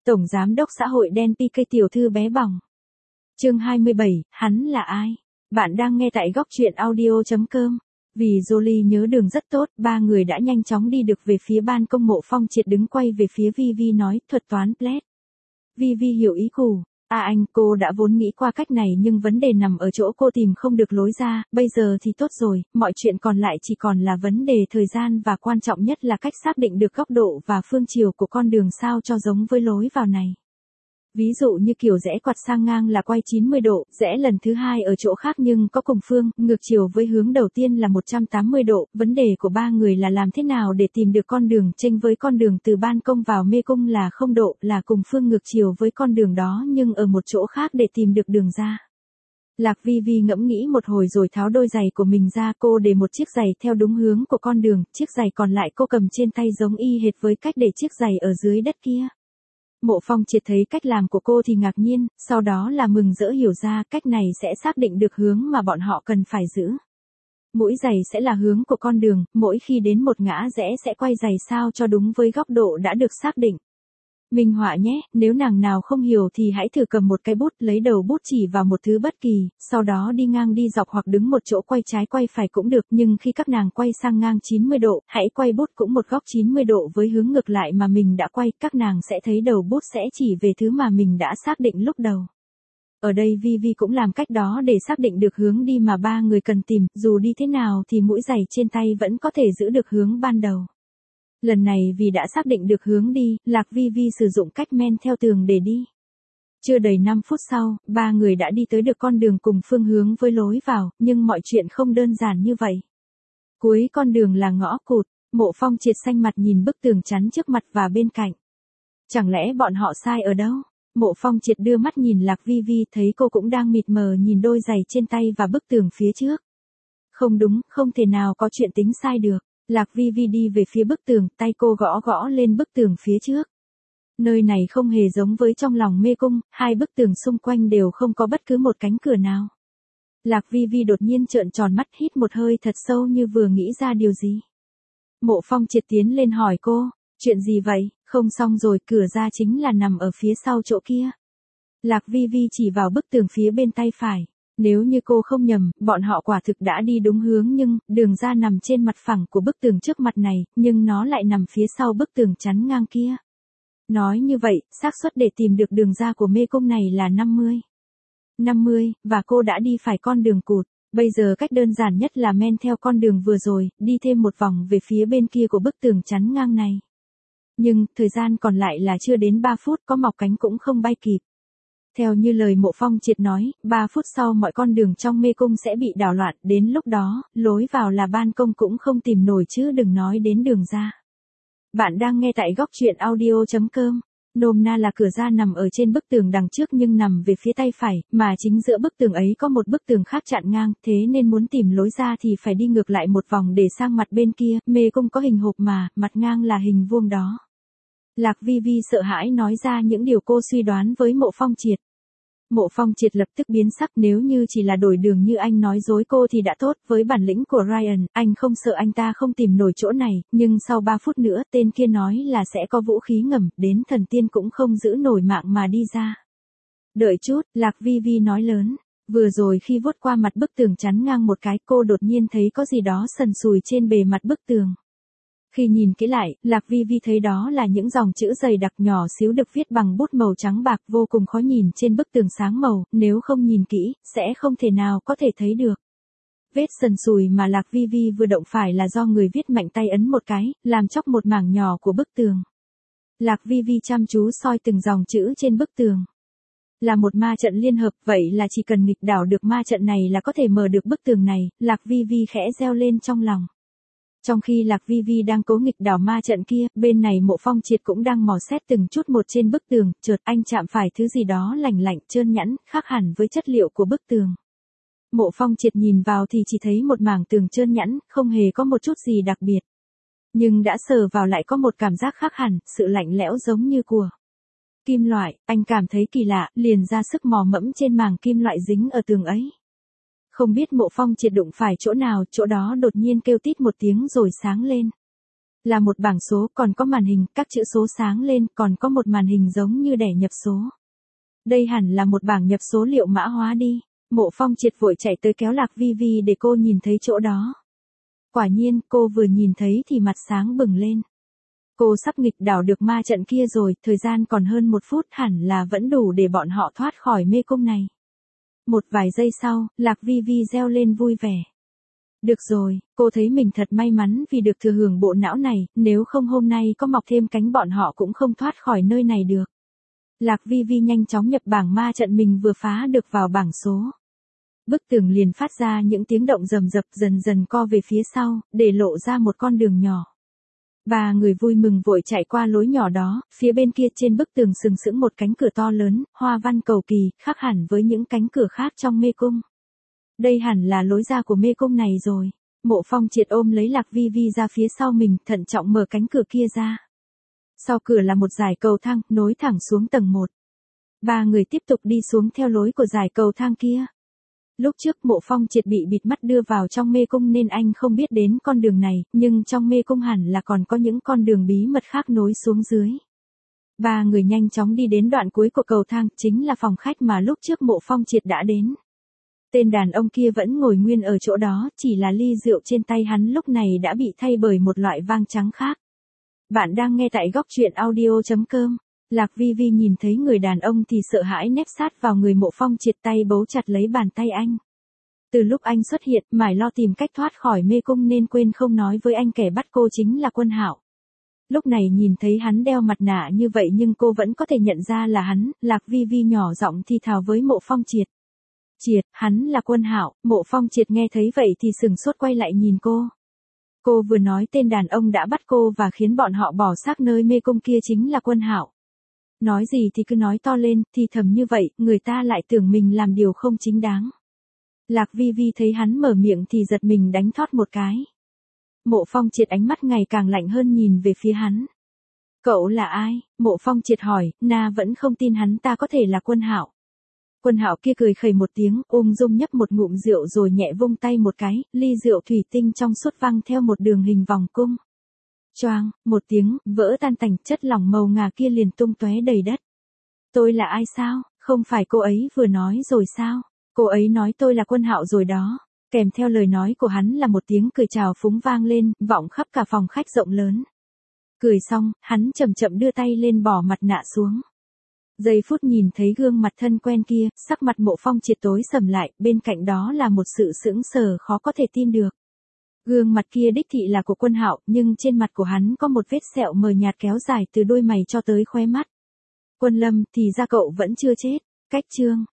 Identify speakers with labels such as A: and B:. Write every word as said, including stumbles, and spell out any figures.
A: Tổng giám đốc xã hội đen pê ca tiểu thư bé bỏng. Chương hai mươi bảy, hắn là ai? Bạn đang nghe tại góc truyện audio chấm com. Vì Jolie nhớ đường rất tốt, ba người đã nhanh chóng đi được về phía ban công. Mộ Phong Triệt đứng quay về phía Vivi nói, thuật toán Bled. Vivi hiểu ý củ. À anh, cô đã vốn nghĩ qua cách này nhưng vấn đề nằm ở chỗ cô tìm không được lối ra, bây giờ thì tốt rồi, mọi chuyện còn lại chỉ còn là vấn đề thời gian và quan trọng nhất là cách xác định được góc độ và phương chiều của con đường sao cho giống với lối vào này. Ví dụ như kiểu rẽ quạt sang ngang là quay chín mươi độ, rẽ lần thứ hai ở chỗ khác nhưng có cùng phương, ngược chiều với hướng đầu tiên là một trăm tám mươi độ. Vấn đề của ba người là làm thế nào để tìm được con đường chênh với con đường từ ban công vào mê cung là không độ, là cùng phương ngược chiều với con đường đó nhưng ở một chỗ khác để tìm được đường ra. Lạc Vi Vi ngẫm nghĩ một hồi rồi tháo đôi giày của mình ra, cô để một chiếc giày theo đúng hướng của con đường, chiếc giày còn lại cô cầm trên tay giống y hệt với cách để chiếc giày ở dưới đất kia. Mộ Phong Triệt thấy cách làm của cô thì ngạc nhiên, sau đó là mừng rỡ hiểu ra cách này sẽ xác định được hướng mà bọn họ cần phải giữ. Mũi giày sẽ là hướng của con đường, mỗi khi đến một ngã rẽ sẽ quay giày sao cho đúng với góc độ đã được xác định. Minh họa nhé, nếu nàng nào không hiểu thì hãy thử cầm một cái bút, lấy đầu bút chỉ vào một thứ bất kỳ, sau đó đi ngang đi dọc hoặc đứng một chỗ quay trái quay phải cũng được, nhưng khi các nàng quay sang ngang chín mươi độ, hãy quay bút cũng một góc chín mươi độ với hướng ngược lại mà mình đã quay, các nàng sẽ thấy đầu bút sẽ chỉ về thứ mà mình đã xác định lúc đầu. Ở đây Vivi cũng làm cách đó để xác định được hướng đi mà ba người cần tìm, dù đi thế nào thì mũi giày trên tay vẫn có thể giữ được hướng ban đầu. Lần này vì đã xác định được hướng đi, Lạc Vi Vi sử dụng cách men theo tường để đi. Chưa đầy năm phút sau, ba người đã đi tới được con đường cùng phương hướng với lối vào, nhưng mọi chuyện không đơn giản như vậy. Cuối con đường là ngõ cụt, Mộ Phong Triệt xanh mặt nhìn bức tường chắn trước mặt và bên cạnh. Chẳng lẽ bọn họ sai ở đâu? Mộ Phong Triệt đưa mắt nhìn Lạc Vi Vi thấy cô cũng đang mịt mờ nhìn đôi giày trên tay và bức tường phía trước. Không đúng, không thể nào có chuyện tính sai được. Lạc Vi Vi đi về phía bức tường, tay cô gõ gõ lên bức tường phía trước. Nơi này không hề giống với trong lòng mê cung, hai bức tường xung quanh đều không có bất cứ một cánh cửa nào. Lạc Vi Vi đột nhiên trợn tròn mắt hít một hơi thật sâu như vừa nghĩ ra điều gì. Mộ Phong Triệt tiến lên hỏi cô, chuyện gì vậy, không xong rồi, cửa ra chính là nằm ở phía sau chỗ kia. Lạc Vi Vi chỉ vào bức tường phía bên tay phải. Nếu như cô không nhầm, bọn họ quả thực đã đi đúng hướng nhưng, đường ra nằm trên mặt phẳng của bức tường trước mặt này, nhưng nó lại nằm phía sau bức tường chắn ngang kia. Nói như vậy, xác suất để tìm được đường ra của mê cung này là năm mươi. năm mươi, và cô đã đi phải con đường cụt. Bây giờ cách đơn giản nhất là men theo con đường vừa rồi, đi thêm một vòng về phía bên kia của bức tường chắn ngang này. Nhưng, thời gian còn lại là chưa đến ba phút, có mọc cánh cũng không bay kịp. Theo như lời Mộ Phong Triệt nói, ba phút sau mọi con đường trong mê cung sẽ bị đảo loạn, đến lúc đó, lối vào là ban công cũng không tìm nổi chứ đừng nói đến đường ra. Bạn đang nghe tại góc truyện audio chấm com. Nôm na là cửa ra nằm ở trên bức tường đằng trước nhưng nằm về phía tay phải, mà chính giữa bức tường ấy có một bức tường khác chặn ngang, thế nên muốn tìm lối ra thì phải đi ngược lại một vòng để sang mặt bên kia, mê cung có hình hộp mà, mặt ngang là hình vuông đó. Lạc Vi Vi sợ hãi nói ra những điều cô suy đoán với Mộ Phong Triệt. Mộ Phong Triệt lập tức biến sắc, nếu như chỉ là đổi đường như anh nói dối cô thì đã tốt, với bản lĩnh của Ryan, anh không sợ anh ta không tìm nổi chỗ này, nhưng sau ba phút nữa tên kia nói là sẽ có vũ khí ngầm, đến thần tiên cũng không giữ nổi mạng mà đi ra. Đợi chút, Lạc Vi Vi nói lớn, vừa rồi khi vuốt qua mặt bức tường chắn ngang một cái cô đột nhiên thấy có gì đó sần sùi trên bề mặt bức tường. Khi nhìn kỹ lại, Lạc Vi Vi thấy đó là những dòng chữ dày đặc nhỏ xíu được viết bằng bút màu trắng bạc vô cùng khó nhìn trên bức tường sáng màu, nếu không nhìn kỹ, sẽ không thể nào có thể thấy được. Vết sần sùi mà Lạc Vi Vi vừa động phải là do người viết mạnh tay ấn một cái, làm chóc một mảng nhỏ của bức tường. Lạc Vi Vi chăm chú soi từng dòng chữ trên bức tường. Là một ma trận liên hợp, vậy là chỉ cần nghịch đảo được ma trận này là có thể mở được bức tường này, Lạc Vi Vi khẽ reo lên trong lòng. Trong khi Lạc Vi Vi đang cố nghịch đảo ma trận kia, bên này Mộ Phong Triệt cũng đang mò xét từng chút một trên bức tường, chợt anh chạm phải thứ gì đó lành lạnh, trơn nhẵn, khác hẳn với chất liệu của bức tường. Mộ Phong Triệt nhìn vào thì chỉ thấy một mảng tường trơn nhẵn, không hề có một chút gì đặc biệt. Nhưng đã sờ vào lại có một cảm giác khác hẳn, sự lạnh lẽo giống như của kim loại, anh cảm thấy kỳ lạ, liền ra sức mò mẫm trên mảng kim loại dính ở tường ấy. Không biết Mộ Phong Triệt đụng phải chỗ nào, chỗ đó đột nhiên kêu tít một tiếng rồi sáng lên. Là một bảng số, còn có màn hình, các chữ số sáng lên, còn có một màn hình giống như đẻ nhập số. Đây hẳn là một bảng nhập số liệu mã hóa đi. Mộ Phong Triệt vội chạy tới kéo Lạc Vi Vi để cô nhìn thấy chỗ đó. Quả nhiên, cô vừa nhìn thấy thì mặt sáng bừng lên. Cô sắp nghịch đảo được ma trận kia rồi, thời gian còn hơn một phút, hẳn là vẫn đủ để bọn họ thoát khỏi mê cung này. Một vài giây sau, Lạc Vi Vi reo lên vui vẻ. Được rồi, cô thấy mình thật may mắn vì được thừa hưởng bộ não này, nếu không hôm nay có mọc thêm cánh bọn họ cũng không thoát khỏi nơi này được. Lạc Vi Vi nhanh chóng nhập bảng ma trận mình vừa phá được vào bảng số. Bức tường liền phát ra những tiếng động rầm rập, dần dần co về phía sau, để lộ ra một con đường nhỏ. Ba người vui mừng vội chạy qua lối nhỏ đó, phía bên kia trên bức tường sừng sững một cánh cửa to lớn, hoa văn cầu kỳ, khác hẳn với những cánh cửa khác trong mê cung. Đây hẳn là lối ra của mê cung này rồi. Mộ Phong Triệt ôm lấy Lạc Vi Vi ra phía sau mình, thận trọng mở cánh cửa kia ra. Sau cửa là một dải cầu thang, nối thẳng xuống tầng một. Ba người tiếp tục đi xuống theo lối của dải cầu thang kia. Lúc trước Mộ Phong Triệt bị bịt mắt đưa vào trong mê cung nên anh không biết đến con đường này, nhưng trong mê cung hẳn là còn có những con đường bí mật khác nối xuống dưới. Ba người nhanh chóng đi đến đoạn cuối của cầu thang, chính là phòng khách mà lúc trước Mộ Phong Triệt đã đến. Tên đàn ông kia vẫn ngồi nguyên ở chỗ đó, chỉ là ly rượu trên tay hắn lúc này đã bị thay bởi một loại vang trắng khác. Bạn đang nghe tại góc truyện audio chấm com. Lạc Vi Vi nhìn thấy người đàn ông thì sợ hãi nép sát vào người Mộ Phong Triệt, tay bấu chặt lấy bàn tay anh. Từ lúc anh xuất hiện, mải lo tìm cách thoát khỏi mê cung nên quên không nói với anh kẻ bắt cô chính là Quân Hạo. Lúc này nhìn thấy hắn đeo mặt nạ như vậy nhưng cô vẫn có thể nhận ra là hắn. Lạc Vi Vi nhỏ giọng thì thào với Mộ Phong Triệt. Triệt, hắn là Quân Hạo. Mộ Phong Triệt nghe thấy vậy thì sừng sốt quay lại nhìn cô. Cô vừa nói tên đàn ông đã bắt cô và khiến bọn họ bỏ xác nơi mê cung kia chính là Quân Hạo. Nói gì thì cứ nói to lên, thì thầm như vậy, người ta lại tưởng mình làm điều không chính đáng. Lạc Vi Vi thấy hắn mở miệng thì giật mình đánh thót một cái. Mộ Phong Triệt ánh mắt ngày càng lạnh hơn nhìn về phía hắn. Cậu là ai? Mộ Phong Triệt hỏi, na vẫn không tin hắn ta có thể là Quân Hạo. Quân Hạo kia cười khẩy một tiếng, ung dung nhấp một ngụm rượu rồi nhẹ vung tay một cái, ly rượu thủy tinh trong suốt văng theo một đường hình vòng cung. Choang, một tiếng, vỡ tan tành, chất lỏng màu ngà kia liền tung tóe đầy đất. Tôi là ai sao? Không phải cô ấy vừa nói rồi sao? Cô ấy nói tôi là Quân Hạo rồi đó. Kèm theo lời nói của hắn là một tiếng cười chào phúng vang lên, vọng khắp cả phòng khách rộng lớn. Cười xong, hắn chậm chậm đưa tay lên bỏ mặt nạ xuống. Giây phút nhìn thấy gương mặt thân quen kia, sắc mặt Mộ Phong Triệt tối sầm lại, bên cạnh đó là một sự sững sờ khó có thể tin được. Gương mặt kia đích thị là của Quân Hạo, nhưng trên mặt của hắn có một vết sẹo mờ nhạt kéo dài từ đôi mày cho tới khóe mắt. Quân Lâm, thì ra cậu vẫn chưa chết. Cách chương